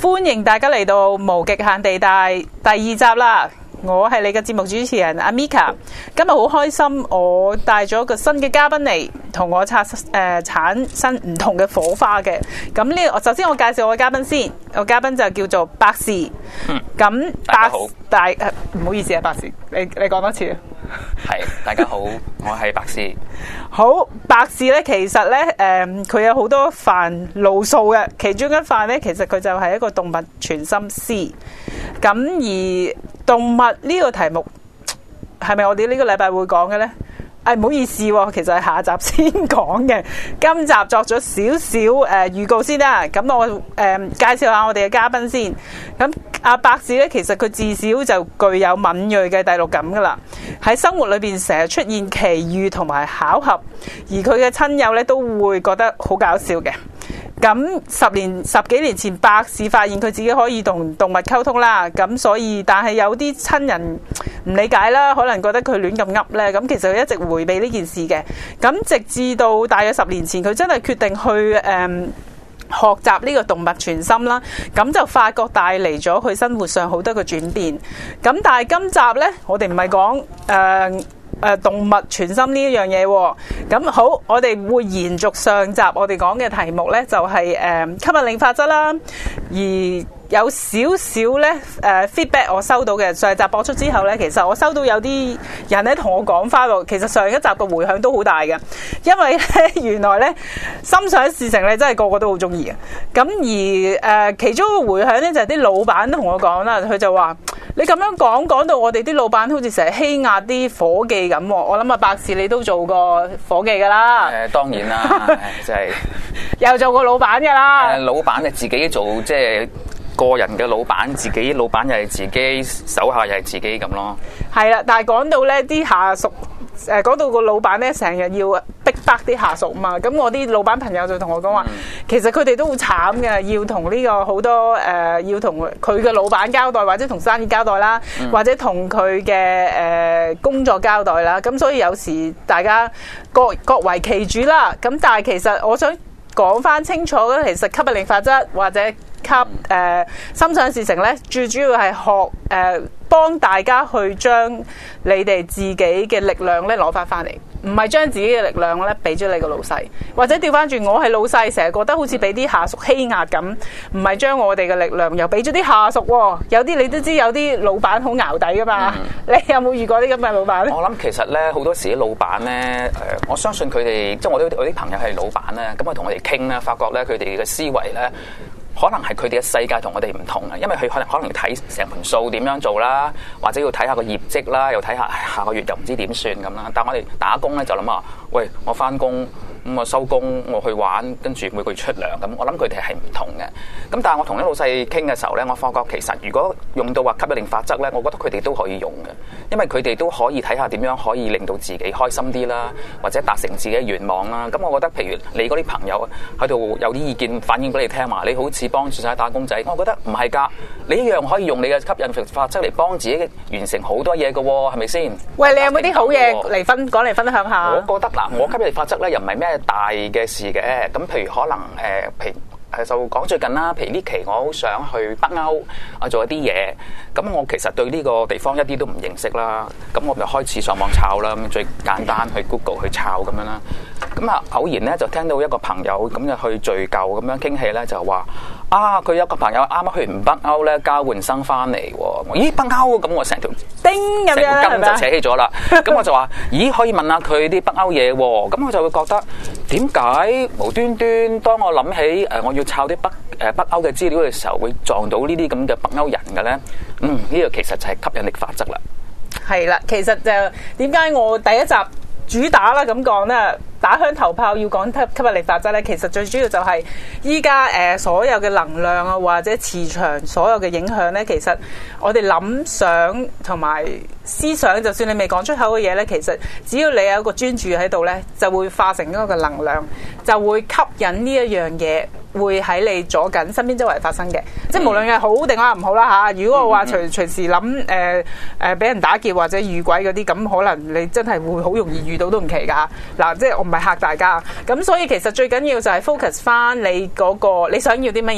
歡迎大家嚟到無極限地帶第2集啦！我係你嘅節目主持人阿 Mika， 今日好開心，我帶咗個新嘅嘉賓嚟，同我產生唔同嘅火花嘅。咁呢，首先我介紹我嘅嘉賓先，我嘉賓就叫做百事。咁大家好， 唔好意思啊，百事，你講多次。 係，大家好，我係百事。 好，百事咧，其實咧，佢有好多範路數嘅，其中一範咧，其實佢就係一個動物傳心師。咁而動物呢個題目係咪我哋呢個禮拜會講嘅咧？唔好意思喎，其實係下集先講嘅。今集作咗少少預告先啦。咁我介紹下我哋嘅嘉賓先。咁阿百事咧，其實佢至少就具有敏銳嘅第六感噶啦。喺生活裏邊成日出現奇遇同埋巧合，而佢嘅親友咧都會覺得好搞笑嘅。咁十幾年前，百事發現佢自己可以同動物溝通啦。咁所以，但係有啲親人唔理解啦，可能覺得佢亂咁噏咧。咁其實佢一直迴避呢件事嘅。咁直至到大約10年前，佢真係決定去學習呢個動物傳心啦。咁就發覺帶嚟咗佢生活上好多嘅轉變。咁但係今集呢，我哋唔係講動物傳心呢一樣嘢喎。咁好，我哋會延續上集我哋講嘅題目呢，就係吸引力法則啦。而有少少咧feedback 我收到嘅，上集播出之後咧，其實我收到有啲人咧同我講翻喎，其實上一集嘅迴響都好大嘅，因為咧原來咧心想事成咧真係個個都好中意嘅。咁而其中一個迴響咧就係啲老闆都同我講啦，佢就話你咁樣講到我哋啲老闆好似成日欺壓啲伙計咁。我諗啊，百事你都做過伙計噶啦。 當然啦，即係又做過老闆噶啦。 老闆自己做，即係個人嘅老闆，自己老闆又係自己，手下又係自己咁咯。係啦，但係講到咧啲下屬，講到個老闆咧成日要逼迫啲下屬嘛，咁我啲老闆朋友就同我講話，其實佢哋都好慘嘅，要同呢個好多要同佢嘅老闆交代，或者同生意交代啦，或者同佢嘅工作交代啦。咁所以有時大家各為其主啦。咁但係其實我想講翻清楚咧，其實吸引力法則或者心想事成咧，最主要係學幫大家去將你哋自己嘅力量咧攞翻嚟，唔係將自己嘅力量咧俾咗你個老細，或者調翻轉我係老細，成日覺得好似俾啲下屬欺壓咁，唔係將我哋嘅力量又俾咗啲下屬喎。有啲你都知有啲老闆好淆底噶嘛，你有冇遇過啲咁嘅老闆咧？ 我諗其實咧好多時啲老闆咧，我相信佢哋即係我啲朋友係老闆咧，咁我同我哋傾咧，發覺咧佢哋嘅思維咧，可能係佢哋嘅世界同我哋唔同啊，因為佢可能睇成盤數點樣做啦，或者要睇下個業績啦，又睇下下個月又唔知點算咁啦。但我哋打工咧就諗啊，喂，我翻工咁我收工我去玩，跟住每個月出糧咁。我諗佢哋係唔同嘅。咁但係我同啲老細傾嘅時候咧，我發覺其實如果用到話吸引力法則咧，我覺得佢哋都可以用嘅，因為佢哋都可以睇下點樣可以令到自己開心啲啦，或者達成自己嘅願望啦。咁我覺得譬如你嗰啲朋友喺度有啲意見反映俾你聽嘛，你好似幫住晒打工仔，我覺得唔係㗎，你一樣可以用你嘅吸引力法則嚟幫自己完成好多嘢嘅喎，係咪先？喂， 你有冇啲好嘢嚟講嚟分享下？ 我覺得嗱，我吸引力法則咧又唔係咩大嘅事嘅，咁譬如可能就講最近啦，譬如呢期我好想去北歐做一啲嘢，咁我其實對呢個地方一啲都唔認識啦，咁我就開始上網抄啦，咁最簡單去 Google 去抄咁樣啦，咁啊偶然咧就聽到一個朋友咁就去敘舊咁樣傾起咧，就話佢有個朋友啱啱去完北歐咧交換生翻嚟喎，咦北歐咁我成條叮咁樣根就扯起咗啦，咁我就話咦可以問下佢啲北歐嘢喎，咁我就會覺得點解無端端當我諗起我要抄啲北歐嘅資料嘅時候，會撞到呢啲咁嘅北歐人嘅咧？呢個其實就係吸引力法則啦。係啦， 其實就點解我第一集主打啦咁講咧，打響頭炮要講吸引力法則咧，其實最主要就係依家所有嘅能量啊，或者磁場所有嘅影響咧，其實我哋諗想同埋思想，就算你未講出口嘅嘢咧，其實只要你有一個專注喺度咧，就會化成一個能量，就會吸引呢一樣嘢。會喺你左近身邊周圍發生嘅，即係無論係好定係唔好啦嚇。如果我話隨時諗俾人打劫或者遇鬼嗰啲，咁可能你真係會好容易遇到都唔奇㗎。嗱，即係我唔係嚇大家。咁所以其實最緊要就係 focus 翻你嗰個你想要啲乜嘢，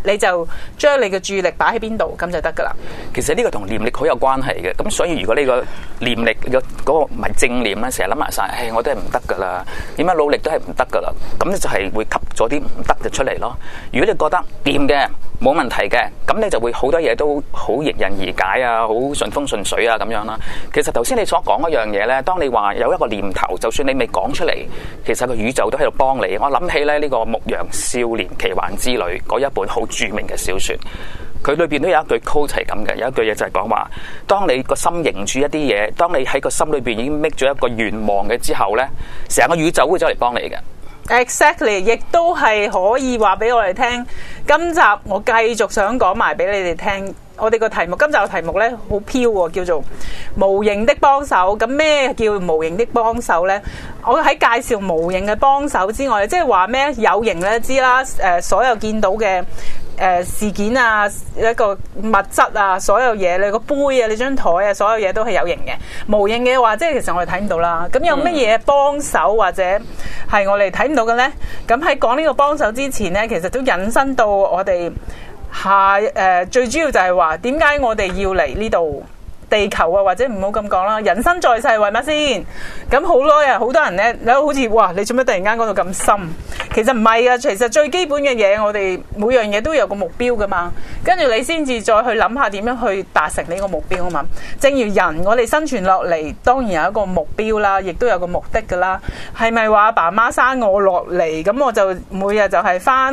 你就將你嘅注意力擺喺邊度，咁就得噶啦。 其實呢個同念力好有關係嘅，咁所以如果你個念力嗰個唔係正念咧，成日諗埋晒，我都係唔得噶啦，點樣努力都係唔得噶啦，咁就係會吸咗啲唔得嘅出嚟咯。如果你覺得掂嘅冇問題嘅，咁你就會好多嘢都好迎刃而解啊，好順風順水啊咁樣啦。其實頭先你所講嗰樣嘢咧，當你話有一個念頭，就算你未講出嚟，其實個宇宙都喺度幫你。我諗起咧呢個《牧羊少年奇幻之旅》嗰一本好著名嘅小說，佢裏邊都有一句 quote 係咁嘅，有一句嘢就係講話，當你個心凝住一啲嘢，當你喺個心裏邊已經 make 咗一個願望嘅之後咧，成個宇宙會走嚟幫你嘅。 Exactly， 亦都係可以話俾我哋聽。今集我繼續想講埋俾你哋聽，我哋個題目，今集嘅題目呢好飄喎，叫做無形的幫手。咁咩叫無形的幫手呢？我喺介紹無形嘅幫手之外，即係話咩有形呢？知啦，所有見到嘅事件啊，一個物質啊，所有嘢，你個杯啊，你張台啊，所有嘢都係有形嘅。無形嘅話，即係其實我哋睇唔到啦。咁有乜嘢幫手或者係我哋睇唔到嘅呢？咁喺講呢個幫手之前呢，其實都引申到我哋最主要就係話點解我哋要嚟呢度地球啊，或者唔好咁講啦，人生在世為乜先？咁好多人呢，你好似哇，你做咩突然間講到咁深？其實唔係啊，其實最基本嘅嘢，我哋每樣嘢都有個目標噶嘛，跟住你先至再去諗下點樣去達成呢個目標啊嘛。正如人，我哋生存落嚟，當然有一個目標啦，亦都有個目的噶啦。係咪話阿爸媽生我落嚟，咁我就每日就係翻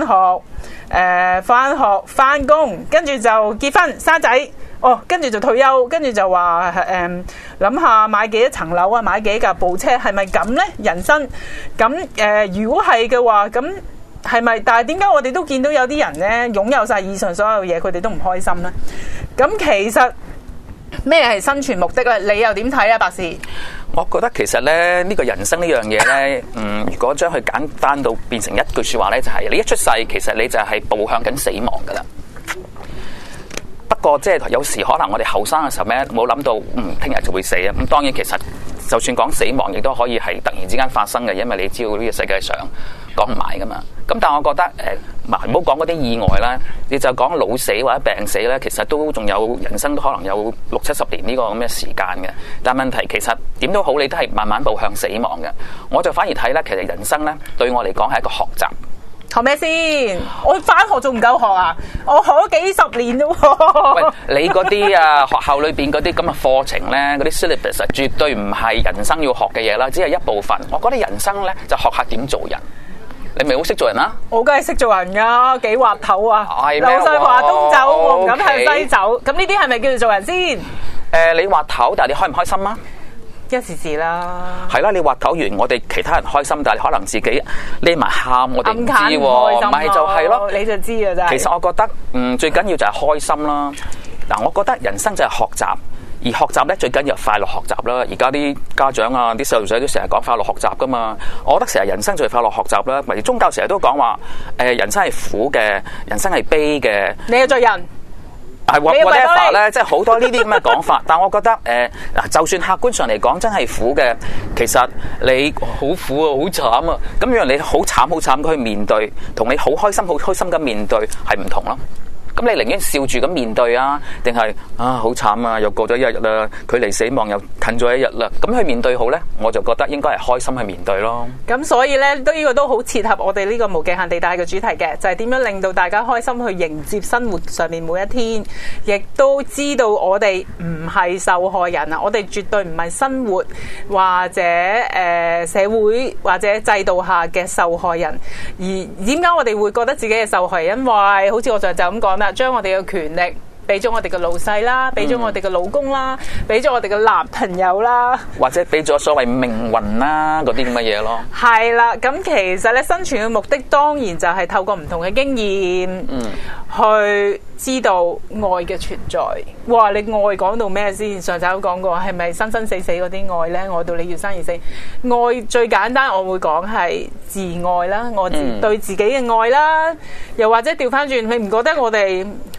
學翻工，跟住就結婚生仔，跟住就退休，跟住就話諗下買幾多層樓啊，買幾架部車，係咪咁呢？人生咁如果係嘅話，咁係咪？但係點解我哋都見到有啲人呢，擁有晒以上所有嘢，佢哋都唔開心呢？咁其實咩係生存目的呢？你又點睇啊，白士？ 我覺得其實咧，呢個人生呢樣嘢咧，如果將佢簡單到變成一句說話咧，就係你一出世，其實你就係步向緊死亡噶啦。不過即係有時可能我哋後生嘅時候咧，冇諗到聽日就會死啊。咁當然其實就算講死亡，亦都可以係突然之間發生嘅，因為你知道呢個世界上講唔埋噶嘛。咁但係我覺得唔好講嗰啲意外啦，你就講老死或者病死咧，其實都仲有人生都可能有60-70年呢個咁嘅時間嘅。但係問題其實點都好，你都係慢慢步向死亡嘅。我就反而睇咧，其實人生咧對我嚟講係一個學習。 學咩先？我翻學仲唔夠學啊？我學咗幾十年咯。 喂，你嗰啲啊學校裏邊嗰啲咁嘅課程咧，嗰啲 syllabus 絕對唔係人生要學嘅嘢啦，只係一部分。我覺得人生咧就學下點做人。你咪好識做人啦？ 我梗係識做人噶，幾滑頭啊！劉世華東走，我唔敢向西走。咁呢啲係咪叫做做人先？ 你滑頭，但係你開唔開心啊？ 一時時啦，係啦，你滑頭完，我哋其他人開心，但係你可能自己匿埋喊，我哋唔知喎，唔係就係咯， 你就知啊！真係。 其實我覺得，最緊要就係開心啦。嗱，我覺得人生就係學習，而學習咧最緊要係快樂學習啦。而家啲家長啊，啲細路仔都成日講快樂學習噶嘛。我覺得成日人生就係快樂學習啦。例如宗教成日都講話，人生係苦嘅，人生係悲嘅。 你係罪人。 係 whatever 咧，即係好多呢啲咁嘅講法。但我覺得就算客觀上嚟講真係苦嘅，其實你好苦啊，好慘啊。咁樣你好慘好慘去面對，同你好開心好開心咁面對係唔同咯。咁你寧願笑住咁面對啊，定係好慘啊，又過咗一日啦，距離死亡又近咗一日啦。咁去面對好呢，我就覺得應該係開心去面對咯。 咁所以呢，呢個都好切合我哋呢個無極限地帶嘅主題嘅，就係點樣令到大家開心去迎接生活上面每一天，亦都知道我哋唔係受害人啊，我哋絕對唔係生活或者社會或者制度下嘅受害人。而點解我哋會覺得自己係受害人？因為好似我上集咁講啦，將我哋嘅權力俾咗我哋嘅老細啦，俾咗我哋嘅老公啦，俾咗我哋嘅男朋友啦，或者俾咗所謂命運啦嗰啲咁嘅嘢咯。係啦，咁其實咧生存嘅目的當然就係透過唔同嘅經驗，去知道愛嘅存在。哇！你愛講到咩先？上集都講過，係咪生生死死嗰啲愛呢？愛到你要生要死。愛最簡單，我會講係自愛啦，我對自己嘅愛啦。又或者調翻轉，你唔覺得我哋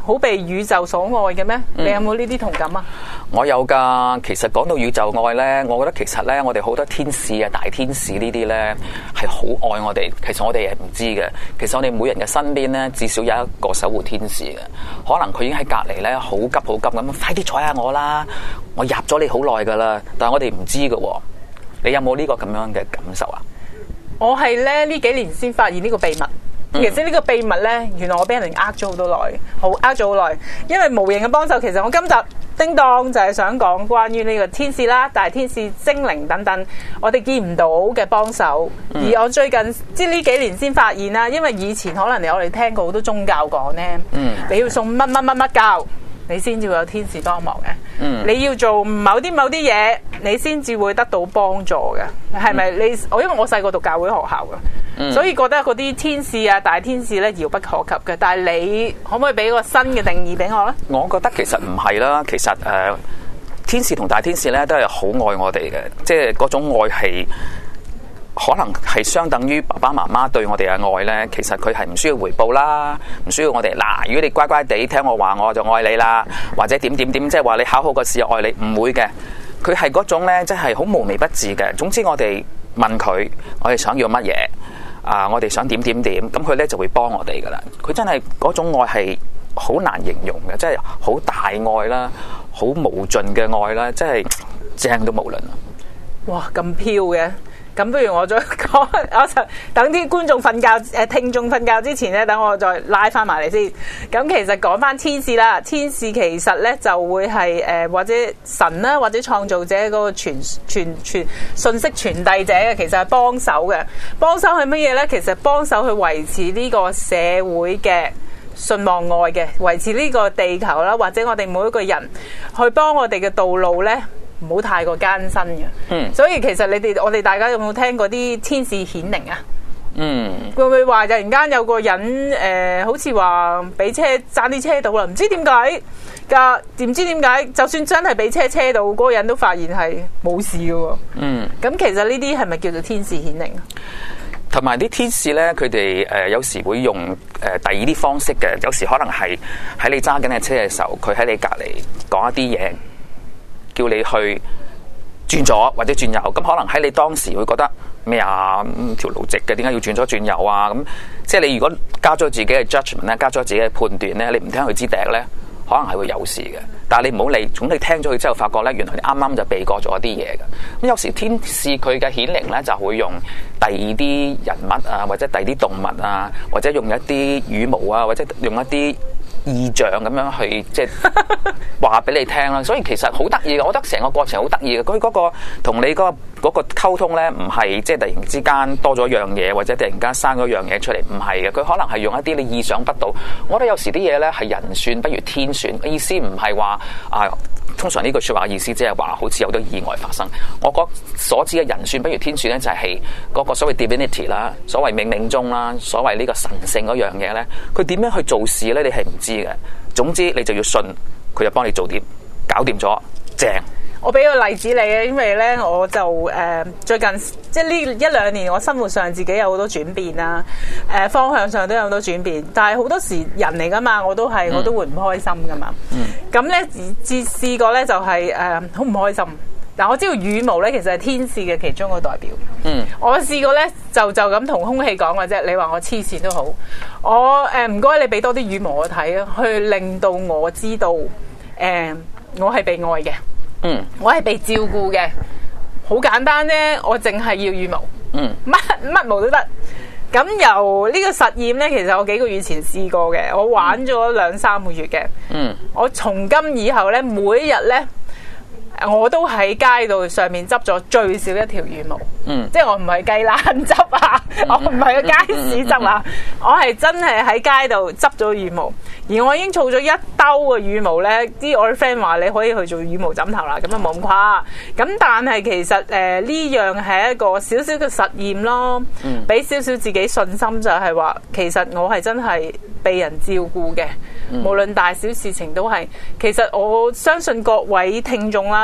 好被宇宙所愛嘅咩？你有冇呢啲同感啊？ 我有㗎。其實講到宇宙愛咧，我覺得其實咧，我哋好多天使啊、大天使呢啲咧係好愛我哋。其實我哋係唔知嘅。其實我哋每人嘅身邊咧，至少有一個守護天使嘅。可能佢已經喺隔離咧，好急好急咁，快啲睬下我啦！我入咗你好耐㗎啦，但係我哋唔知㗎喎。你有冇呢個咁樣嘅感受啊？ 我係咧呢幾年先發現呢個秘密。其實呢個秘密咧，原來我俾人哋呃咗好多耐，呃咗好耐。因為無形嘅幫手，其實我今集叮當就係想講關於呢個天使啦、大天使、精靈等等，我哋見唔到嘅幫手。而我最近即係呢幾年先發現啦，因為以前可能我哋聽過好多宗教講咧，你要送乜乜乜乜教，你先至會有天使幫忙嘅。你要做某啲嘢，你先至會得到幫助嘅，係咪？因為我細個讀教會學校嘅，所以覺得嗰啲天使啊、大天使咧遙不可及嘅。但係你可唔可以俾個新嘅定義俾我咧？ 我覺得其實唔係啦，其實天使同大天使咧都係好愛我哋嘅，即係嗰種愛係可能係相等於爸爸媽媽對我哋嘅愛咧。其實佢係唔需要回報啦，唔需要我哋嗱。如果你乖乖地聽我話，我就愛你啦，或者點，即係話你考好個試愛你，唔會嘅。佢係嗰種咧，即係好無微不至嘅。總之我哋問佢，我哋想要乜嘢啊？我哋想點，咁佢咧就會幫我哋噶啦。佢真係嗰種愛係好難形容嘅，即係好大愛啦，好無盡嘅愛啦，即係正到無倫啊！ 哇，咁飄嘅！咁不如我再講，我就等啲觀眾瞓覺，聽眾瞓覺之前咧，等我再拉翻埋嚟先。咁其實講翻天使啦，天使其實咧就會係或者神啦，或者創造者嗰個傳信息傳遞者嘅，其實係幫手嘅。幫手係乜嘢咧？其實幫手去維持呢個社會嘅信望愛嘅，維持呢個地球啦，或者我哋每一個人去幫我哋嘅道路咧，唔好太過艱辛嘅。所以其實我哋大家有冇聽過啲天使顯靈啊？會唔會話突然間有個人好似話俾車爭啲車到啦，唔知點解㗎？唔知點解，就算真係俾車到，嗰個人都發現係冇事嘅喎。咁其實呢啲係咪叫做天使顯靈啊？ 同埋啲天使咧，佢哋有時會用第二啲方式嘅，有時可能係喺你揸緊嘅車嘅時候，佢喺你隔離講一啲嘢，叫你去轉左或者轉右。咁可能喺你當時會覺得咩啊？條路直嘅，點解要轉左轉右啊？咁即係你如果加咗自己嘅 judgment 咧，加咗自己嘅判斷咧，你唔聽佢支笛咧，可能係會有事嘅。但係你唔好理，總你聽咗佢之後，發覺咧原來你啱啱就避過咗一啲嘢嘅。咁有時天使佢嘅顯靈咧，就會用第二啲人物啊，或者第二啲動物啊，或者用一啲羽毛啊，或者用一啲意象咁樣去即係話俾你聽啦。所以其實好得意嘅，我覺得成個過程好得意嘅。佢嗰個同你嗰個溝通咧，唔係即係突然之間多咗樣嘢，或者突然間生咗樣嘢出嚟，唔係嘅。佢可能係用一啲你意想不到。我覺得有時啲嘢咧係人算不如天算，意思唔係話通常呢句說話嘅意思即係話好似有啲意外發生。我覺得所指嘅人算不如天算咧，就係嗰個所謂 divinity 啦，所謂冥冥中啦，所謂呢個神聖嗰樣嘢咧，佢點樣去做事咧？你係唔知嘅。總之你就要信，佢就幫你做掂，搞掂咗，正。 我俾個例子你啊，因為咧我就最近即係呢一兩年，我生活上自己有好多轉變啦，方向上都有好多轉變，但係好多時人嚟噶嘛，我都會唔開心噶嘛。咁咧試過咧就係好唔開心。嗱，我知道羽毛咧其實係天使嘅其中一個代表。我試過咧就咁同空氣講嘅啫，你話我黐線都好，我唔該你俾多啲羽毛我睇啊，去令到我知道我係被愛嘅。我係被照顧嘅，好簡單啫。我淨係要羽毛，乜毛都得。咁由呢個實驗呢，其實我幾個月前試過嘅，我玩咗2-3個月嘅。我從今以後呢，每一日呢，我都喺街道上面執咗最少一條羽毛。即係我唔係雞欄執啊，我唔係去街市執啊，我係真係喺街度執咗羽毛。而我已經儲咗1兜嘅羽毛咧，啲我啲 friend 話你可以去做羽毛枕頭啦，咁啊冇咁誇。咁但係其實呢樣係一個少少嘅實驗咯，俾少少自己信心，就係話其實我係真係被人照顧嘅，無論大小事情都係。其實我相信各位聽眾啦，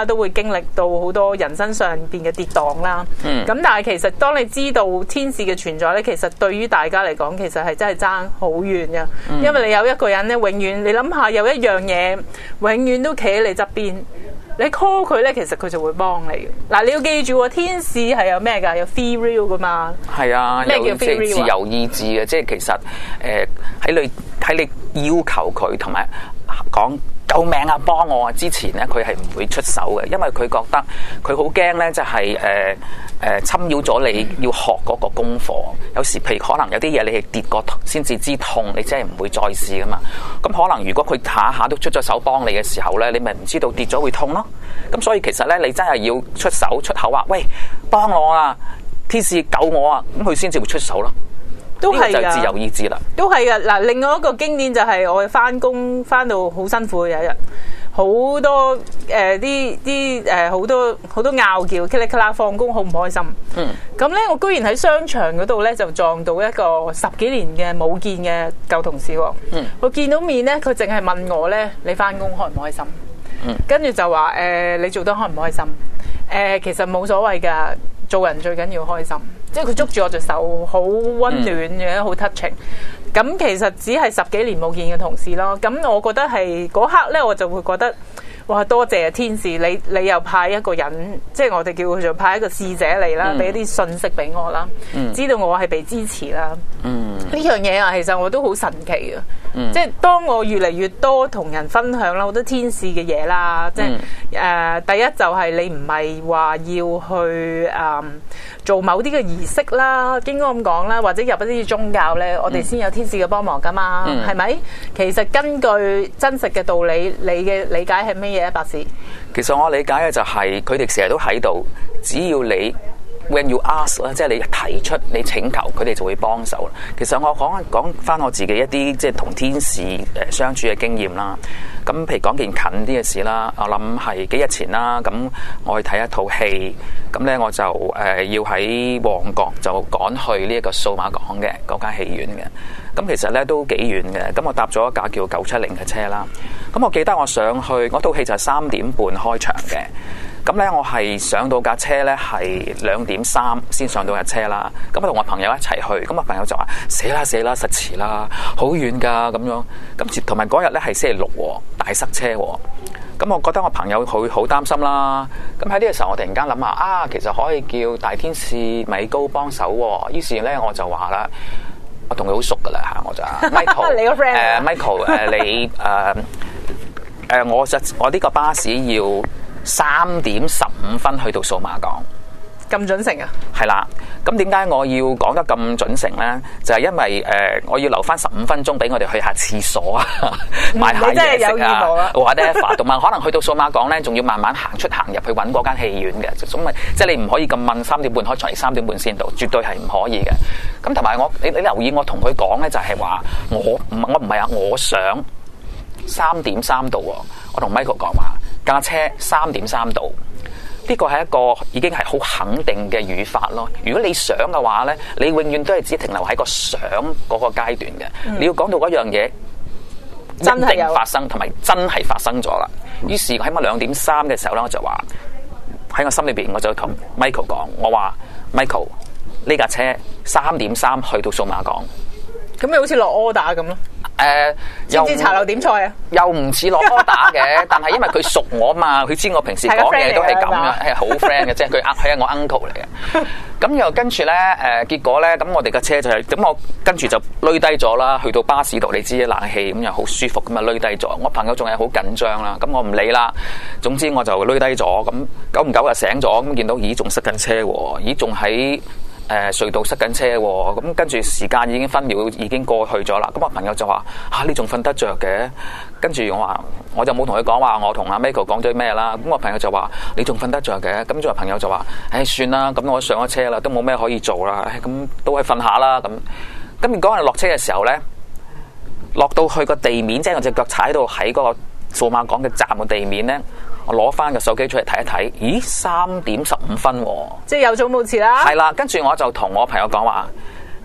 都會經歷到好多人生上邊嘅跌宕啦。咁但係其實當你知道天使嘅存在咧，其實對於大家嚟講，其實係真係爭好遠嘅。因為你有一個人咧，永遠你諗下有一樣嘢，永遠都企喺你側邊。你 call 佢咧，其實佢就會幫你。嗱，你要記住喎，天使係有咩㗎？有 free will 㗎嘛？ 係啊， 咩叫 free will？ 自由意志嘅，即係其實喺你要求佢同埋講救命啊，幫我啊之前咧，佢係唔會出手嘅，因為佢覺得佢好驚咧，就係侵擾咗你要學嗰個功課。有時譬如可能有啲嘢你係跌過先至知痛，你真係唔會再試噶嘛。咁可能如果佢下下都出咗手幫你嘅時候咧，你咪唔知道跌咗會痛咯。咁所以其實咧，你真係要出手出口話，喂，幫我啊，天使救我啊，咁佢先至會出手咯。 都係就自由意志啦。 都係噶。嗱，另外一個經典就係我哋翻工翻到好辛苦嘅有一日，好多好多拗撬，噼里咔啦，放工好唔開心。咁咧，我居然喺商場嗰度咧就撞到一個10幾年嘅冇見嘅舊同事。我見到面咧，佢淨係問我咧：你翻工開唔開心？跟住就話你做得開唔開心？其實冇所謂㗎，做人最緊要開心。即係佢捉住我隻手，好溫暖嘅，好 touching。咁其實只係10幾年冇見嘅同事咯。咁我覺得係嗰刻咧，我就會覺得哇，多謝天使，你又派一個人，即係我哋叫佢做派一個使者嚟啦，俾啲信息俾我啦，知道我係被支持啦。呢樣嘢啊，其實我都好神奇嘅。即係當我越嚟越多同人分享啦，好多天使嘅嘢啦，即係第一就係你唔係話要去做某啲嘅儀式啦，應該咁講啦，或者入一啲宗教咧，我哋先有天使嘅幫忙噶嘛，係咪？其實根據真實嘅道理，你嘅理解係乜嘢啊，博士？ 其實我理解嘅就係佢哋成日都喺度，只要你 when you ask 啦，即係你提出你請求，佢哋就會幫手啦。其實我講翻我自己一啲即係同天使相處嘅經驗啦。咁譬如講件近啲嘅事啦，我諗係幾日前啦，咁我去睇一套戲，咁咧我就要喺旺角就趕去呢一個數碼港嘅嗰間戲院嘅。咁其實咧都幾遠嘅，咁我搭咗一架叫970嘅車啦。咁我記得我上去嗰套戲就係3點半開場嘅。咁咧，我係上到架車咧，係2點3先上到架車啦。咁同我朋友一齊去，咁我朋友就話：死啦，實遲啦，好遠㗎咁樣。咁同埋嗰日咧係星期6喎，大塞車喎。咁我覺得我朋友佢好擔心啦。咁喺呢個時候，我突然間諗下其實可以叫大天使米高幫手喎。於是咧，我就話啦，我同佢好熟㗎啦嚇，我就 Michael， 你個 friend Michael 你我呢個巴士要3點15分去到數碼港， 咁準成啊？ 係啦，咁點解我要講得咁準成咧？就係因為我要留翻15分鐘俾我哋去下廁所啊，買下嘢食啊，或者同埋可能去到數碼港咧，仲要慢慢行出行入去揾嗰間戲院嘅，咁咪即係你唔可以咁問3點半開場，3點半先到，絕對係唔可以嘅。咁同埋你留意我同佢講咧，就係話我唔係啊，我想3點3到喎。我同 Michael 講話架車3點3到。呢個係一個已經係好肯定嘅語法咯。如果你想嘅話咧，你永遠都係只停留喺個想嗰個階段嘅。你要講到嗰樣嘢真係發生，同埋真係發生咗啦。於是喺我2點3嘅時候咧，我就話喺我心裏邊，我就同 Michael 講，我話 Michael 呢架車3點3去到數碼港。 咁咪好似落 order 咁咯？知唔知茶樓點菜啊？ 又唔似落 order 嘅，但係因為佢熟我嘛，佢知我平時講嘢都係咁樣，係好 friend 嘅，即係佢係我 uncle 嚟嘅。咁又跟住咧，結果咧，咁我哋嘅車就係咁，我跟住就攣低咗啦。去到巴士度，你知冷氣咁又好舒服咁啊，攣低咗。我朋友仲係好緊張啦，咁我唔理啦。總之我就攣低咗，咁久唔久就醒咗，咁見到咦仲塞緊車喎，咦仲喺隧道塞緊車喎，咁跟住時間已經分秒已經過去咗啦。咁我朋友就話：你仲瞓得着嘅？跟住我就冇同佢講話，我同阿 Michael 講咗咩啦。咁我朋友就話：你仲瞓得着嘅？咁仲有朋友就話：算啦，咁我上咗車啦，都冇咩可以做啦，咁都係瞓下啦。咁如果我哋落車嘅時候咧，落到去個地面，即係我隻腳踩到喺嗰個數碼港嘅站嘅地面咧。我攞翻個手機出嚟睇一睇，咦，3點15分喎， 即係有早冇遲啦。 係啦，跟住我就同我朋友講話：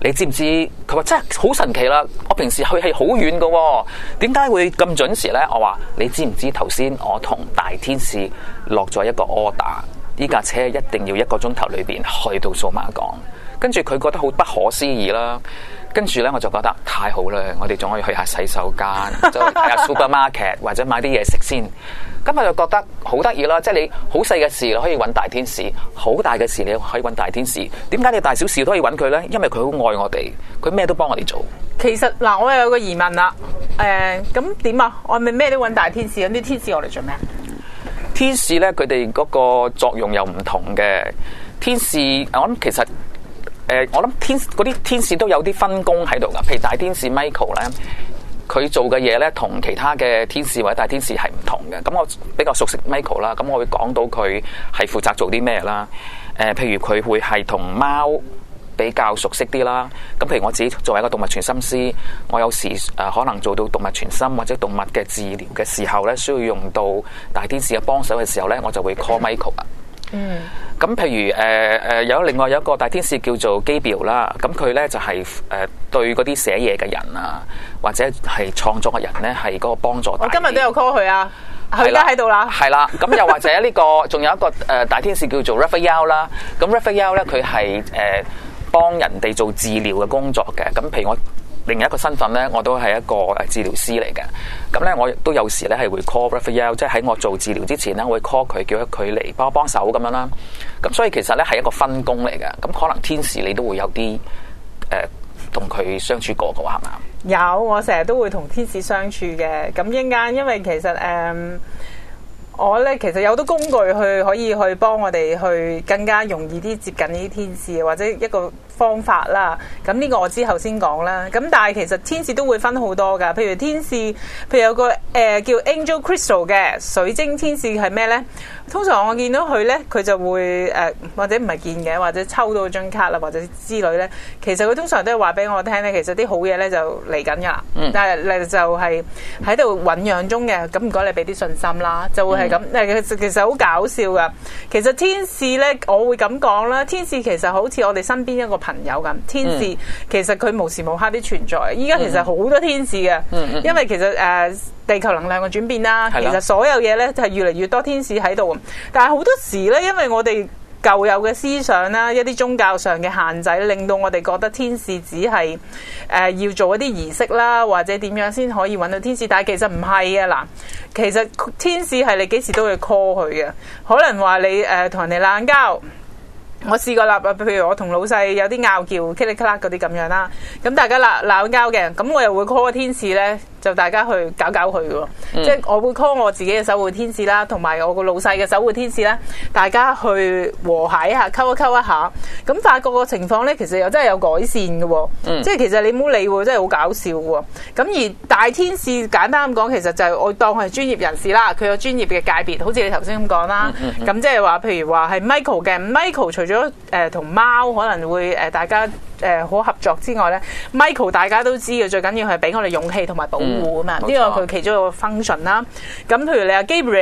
你知唔知？佢話真係好神奇啦！我平時去係好遠㗎喎，點解會咁準時咧？我話你知唔知頭先我同大天使落咗一個 order， 呢架車一定要1個鐘頭裏邊去到數碼港。跟住佢覺得好不可思議啦。跟住咧我就覺得太好啦，我哋仲可以去下洗手間，再睇下 supermarket 或者買啲嘢食先。咁我就覺得好得意啦，即係你好細嘅事你可以揾大天使，好大嘅事你可以揾大天使。點解你大小事都可以揾佢咧？因為佢好愛我哋，佢咩都幫我哋做。 其實嗱，我又有個疑問啦。咁點啊？我係咪咩都揾大天使？咁啲天使我嚟做咩？ 天使咧，佢哋嗰個作用又唔同嘅。天使我諗其實我諗嗰啲天使都有啲分工喺度噶。譬如大天使 Michael 咧，佢做嘅嘢咧同其他嘅天使或者大天使係唔同嘅。咁我比較熟悉 Michael 啦，咁我會講到佢係負責做啲咩啦。譬如佢會係同貓比較熟悉啲啦。咁譬如我自己作為一個動物傳心師，我有時可能做到動物傳心或者動物嘅治療嘅時候咧，需要用到大天使嘅幫手嘅時候咧，我就會 call Michael 啊。咁譬如另外有一個大天使叫做 Gabriel 啦，咁佢咧就係對嗰啲寫嘢嘅人啊，或者係創作嘅人咧，係嗰個幫助大。我今日都有 call 佢啊，佢而家喺度啦。 係啦，咁又或者呢個仲有一個大天使叫做 Raphael 啦，咁 Raphael 咧佢係幫人哋做治療嘅工作嘅。咁譬如我另一個身份咧，我都係一個治療師嚟嘅。咁咧，我亦都有時咧係會 call Raphael， 即係喺我做治療之前咧，我會 call 佢，叫佢嚟幫手咁樣啦。咁所以其實咧係一個分工嚟嘅。咁可能天使你都會有啲同佢相處過嘅話係嘛？ 有，我成日都會同天使相處嘅。咁一陣間，因為其實我咧其實有好多工具可以去幫我哋去更加容易啲接近呢啲天使，或者一個方法啦。咁呢個我之後先講啦。咁但係其實天使都會分好多噶。譬如天使，譬如有個叫 Angel Crystal 嘅水晶天使係咩咧？通常我見到佢咧，佢就會或者唔係見嘅，或者抽到張卡啦，或者之類咧。其實佢通常都係話俾我聽咧，其實啲好嘢咧就嚟緊噶啦。但係你就係喺度醞釀中嘅。咁唔該你俾啲信心啦，就會係咁。其實好搞笑噶。其實天使咧，我會咁講啦。天使其實好似我哋身邊一個朋友咁。天使其實佢無時無刻啲存在。依家其實好多天使嘅，因為其實地球能量嘅轉變啦，其實所有嘢咧就係越嚟越多天使喺度。但係好多時咧，因為我哋舊有嘅思想啦，一啲宗教上嘅限制，令到我哋覺得天使只係要做一啲儀式啦，或者點樣先可以揾到天使。但係其實唔係啊，嗱，其實天使係你幾時都會 call 佢嘅。可能話你同人哋鬧交。我試過啦，譬如我同老細有啲拗撬，噼里咔啦嗰啲咁樣啦，咁大家鬧交嘅，咁我又會 call 個天使咧，就大家去搞佢喎。即係我會 call 我自己嘅守護天使啦，同埋我個老細嘅守護天使啦，大家去和諧一下，溝一下，咁發覺個情況咧，其實又真係有改善嘅喎。即係其實你唔好理喎，真係好搞笑喎。咁而大天使簡單咁講，其實就係我當佢係專業人士啦，佢有專業嘅界別，好似你頭先咁講啦。咁即係話，譬如話係 Michael 嘅 Michael，除咗同貓可能會大家好合作之外咧，Michael 大家都知嘅，最緊要係俾我哋勇氣同埋保護啊嘛。呢個佢其中一個 function 啦。咁譬如你話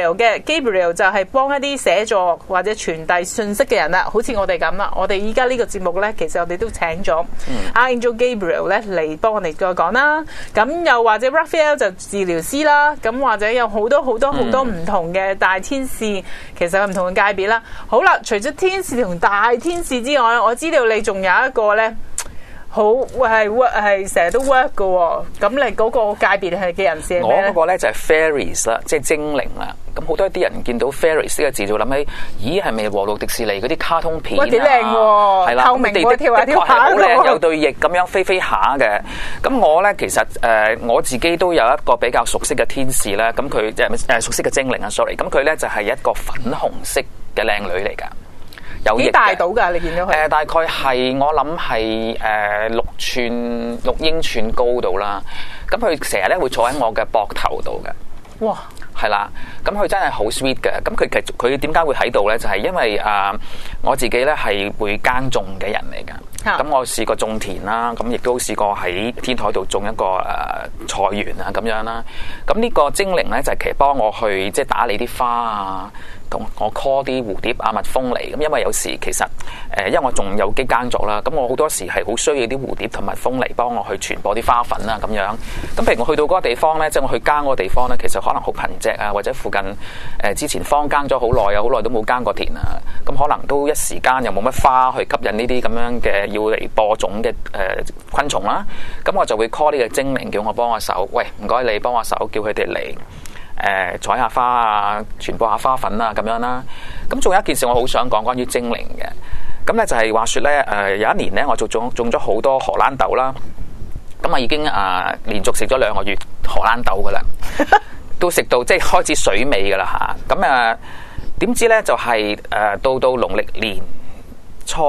Gabriel 就係幫一啲寫作或者傳遞信息嘅人啦，好似我哋咁啦。我哋依家呢個節目咧，其實我哋都請咗 Angel Gabriel 咧嚟幫我哋再講啦。咁又或者 Raphael 就治療師啦。咁或者有好多唔同嘅大天使，其實有唔同嘅界別啦。好啦，除咗天使同大天使之外，我知道你仲有一個咧。好係成日都 work 嘅喎，咁你嗰個界別係嘅人士係咩咧？我嗰個咧就係 fairies 啦，即係精靈啦。咁好多啲人見到 fairies 呢個字就諗起，咦係咪和路迪士尼嗰啲卡通片啊？ 幾靚喎！係啦，透明喎，跳下跳下好靚，有對翼咁樣飛下嘅。咁我咧其實我自己都有一個比較熟悉嘅天使咧，咁佢熟悉嘅精靈啊 ，sorry， 咁佢咧就係一個粉紅色嘅靚女嚟㗎。 幾大到㗎？你見到佢？ 大概係我諗係6英寸高度啦。咁佢成日咧會坐喺我嘅膊頭度嘅。哇！係啦，咁佢真係好 sweet 嘅。咁佢點解會喺度咧？就係因為我自己咧係會耕種嘅人嚟㗎。咁我試過種田啦，咁亦都試過喺天台度種一個菜園啊咁樣啦。咁呢個精靈咧就係其實幫我去即係打理啲花啊。 我 call 啲蝴蝶啊蜜蜂嚟，咁因為有時其實因為我仲有機耕作啦，咁我好多時係好需要啲蝴蝶同蜜蜂嚟幫我去傳播啲花粉啦咁樣。咁譬如我去到嗰個地方咧，即係我去耕嗰個地方咧，其實可能好貧瘠啊，或者附近之前荒耕咗好耐啊，好耐都冇耕過田啊，咁可能都一時間又冇乜花去吸引呢啲咁樣嘅要嚟播種嘅昆蟲啦。咁我就會 call 呢個精靈叫我幫我手，喂，唔該你幫我手，叫佢哋嚟採下花啊，傳播下花粉啊咁樣啦。咁仲有一件事我好想講關於精靈嘅，咁咧就係話說咧有一年咧我就種咗好多荷蘭豆啦。咁啊已經連續食咗2個月荷蘭豆噶啦，都食到即係開始水尾噶啦嚇。咁點知咧就係到農曆年初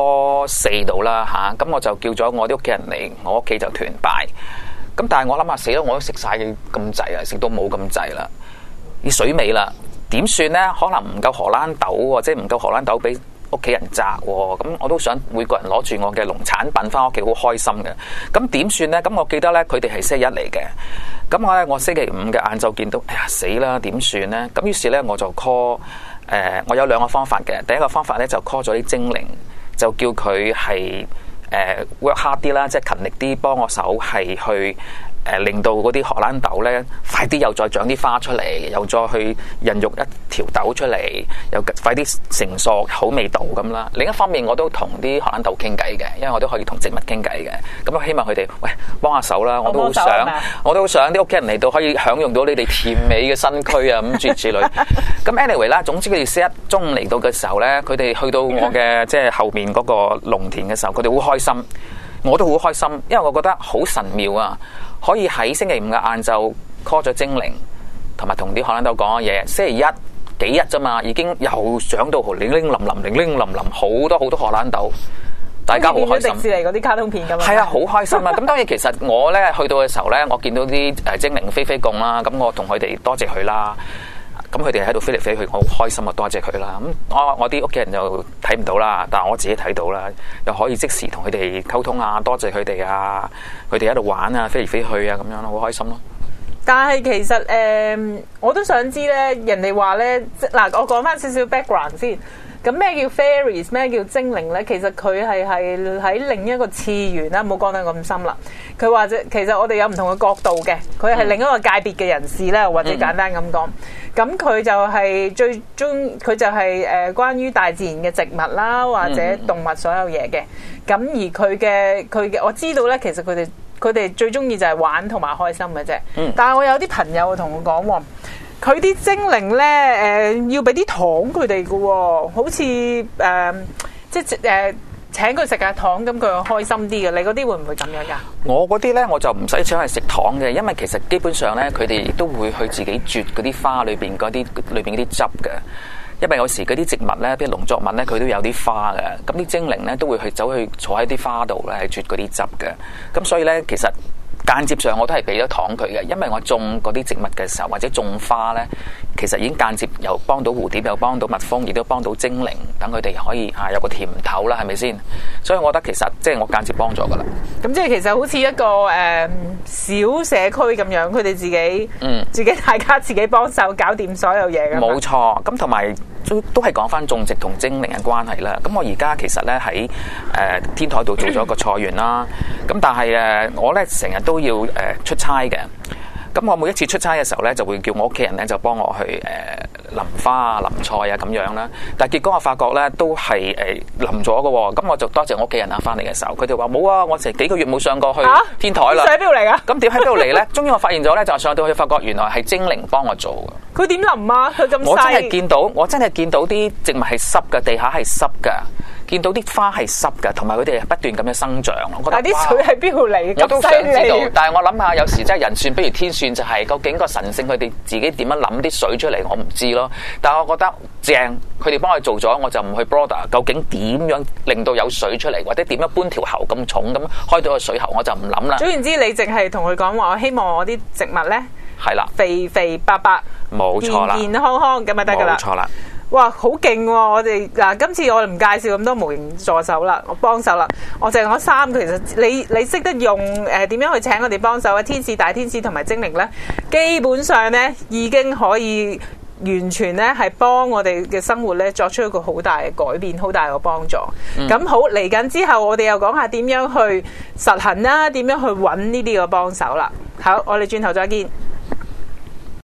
4度啦嚇，咁我就叫咗我啲屋企人嚟，我屋企就團拜。咁但係我諗下死啦，我都食晒咁滯啊，食到冇咁滯啦，啲水尾啦，點算咧？可能唔夠荷蘭豆喎，即係唔夠荷蘭豆俾屋企人摘喎，咁我都想每個人攞住我嘅農產品翻屋企，好開心嘅。咁點算呢？咁我記得咧，佢哋係星期一嚟嘅。咁我星期5嘅晏晝見到，哎呀死啦，點算呢？咁於是咧我就 call 我有2個方法嘅。第一個方法咧就 call 咗啲精靈，就叫佢係work hard 啲啦，即係勤力啲，幫我手係去。令到嗰啲荷蘭豆咧快啲又再長啲花出嚟，又再去孕育一條豆出嚟，又快啲成熟好味道咁啦。另一方面我都同啲荷蘭豆傾偈嘅，因為我都可以同植物傾偈嘅。咁我希望佢哋喂幫下手啦，我都好想啲屋企人嚟到可以享用到你哋甜美嘅新區啊咁諸如此類。咁 anyway 啦，總之佢哋星期一中午嚟到嘅時候咧，佢哋去到我嘅即係後面嗰個農田嘅時候，佢哋好開心，我都好開心，因為我覺得好神妙啊！可以喺星期5嘅晏晝 call 咗精靈，同埋同啲荷蘭豆講嘅嘢。星期一幾日啫嘛，已經又長到零零林，好多荷蘭豆，大家好開心。 迪士尼嗰啲卡通片咁啊， 係啊，好開心啊！咁當然其實我咧去到嘅時候咧，我見到啲精靈飛共啦，咁我同佢哋多謝佢啦。咁佢哋喺度飛嚟飛去，我好開心啊！多謝佢啦。咁我啲屋企人就睇唔到啦，但係我自己睇到啦，又可以即時同佢哋溝通啊，多謝佢哋啊，佢哋喺度玩啊，飛嚟飛去啊，咁樣咯，好開心咯。 但係其實我都想知咧，人哋話咧，嗱，我講翻少少 background 先。咁咩叫 fairies？ 咩叫精靈咧？其實佢係喺另一個次元啦，唔好講得咁深啦。佢或者其實我哋有唔同嘅角度嘅，佢係另一個界別嘅人士啦，或者簡單咁講。咁佢就係佢就係關於大自然嘅植物啦，或者動物所有嘢嘅。咁而佢嘅我知道咧，其實佢哋最中意就係玩同埋開心嘅啫。但係我有啲朋友同我講喎。佢啲精靈咧，要俾啲糖佢哋嘅喎，好似即係請佢食下糖，咁佢開心啲嘅。你嗰啲會唔會咁樣㗎？ 我嗰啲咧，我就唔使請佢食糖嘅，因為其實基本上咧，佢哋都會去自己啜嗰啲花裏邊嗰啲汁嘅。因為有時嗰啲植物咧，啲農作物咧，佢都有啲花嘅。咁啲精靈咧都會走去坐喺啲花度咧，係啜嗰啲汁嘅。咁所以咧，其實間接上我都係俾咗糖佢嘅，因為我種嗰啲植物嘅時候或者種花咧，其實已經間接又幫到蝴蝶，又幫到蜜蜂，亦都幫到精靈，等佢哋可以有個甜頭啦，係咪先？所以我覺得其實即係我間接幫咗噶啦。咁即係其實好似一個小社區咁樣，佢哋自己大家自己幫手搞掂所有嘢㗎嘛。冇錯，咁同埋都係講翻種植同精靈嘅關係啦。咁我而家其實咧喺天台度做咗個菜園啦。咁但係我咧成日都要出差嘅。咁我每一次出差嘅時候咧，就會叫我屋企人咧就幫我去淋花啊、淋菜啊咁樣啦。但係結果我發覺咧都係淋咗嘅喎。咁我就多謝我屋企人啊，翻嚟嘅時候，佢哋話冇啊，我成幾個月冇上過去天台啦。喺邊度嚟噶？咁點喺邊度嚟咧？終於我發現咗咧，就上到去發覺原來係精靈幫我做嘅。佢點淋啊？佢咁細。我真係見到啲植物係濕嘅，地下係濕嘅。見到啲花係濕嘅，同埋佢哋係不斷咁樣生長。我覺得但啲水喺邊度嚟？我都想知道，但係我諗下，有時真係人算不如天算，就係究竟個神聖佢哋自己點樣諗啲水出嚟，我唔知咯。但係我覺得正，佢哋幫佢做咗，我就唔去 brother。究竟點樣令到有水出嚟，或者點樣搬條喉咁重咁開到個水喉，我就唔諗啦。總言之，你淨係同佢講話，我希望我啲植物咧係啦，肥肥白白，冇錯啦，健健康康咁咪得㗎啦。冇錯啦。哇，好勁喎！我哋嗱，今次我哋唔介紹咁多模型助手啦，我幫手啦。我淨係講3個，其實你識得用點樣去請我哋幫手啊？天使、大天使同埋精靈咧，基本上咧已經可以完全咧係幫我哋嘅生活咧作出一個好大嘅改變，好大嘅幫助。咁好，嚟緊之後，我哋又講下點樣去實行啦，點樣去揾呢啲嘅幫手啦。好，我哋轉頭再見。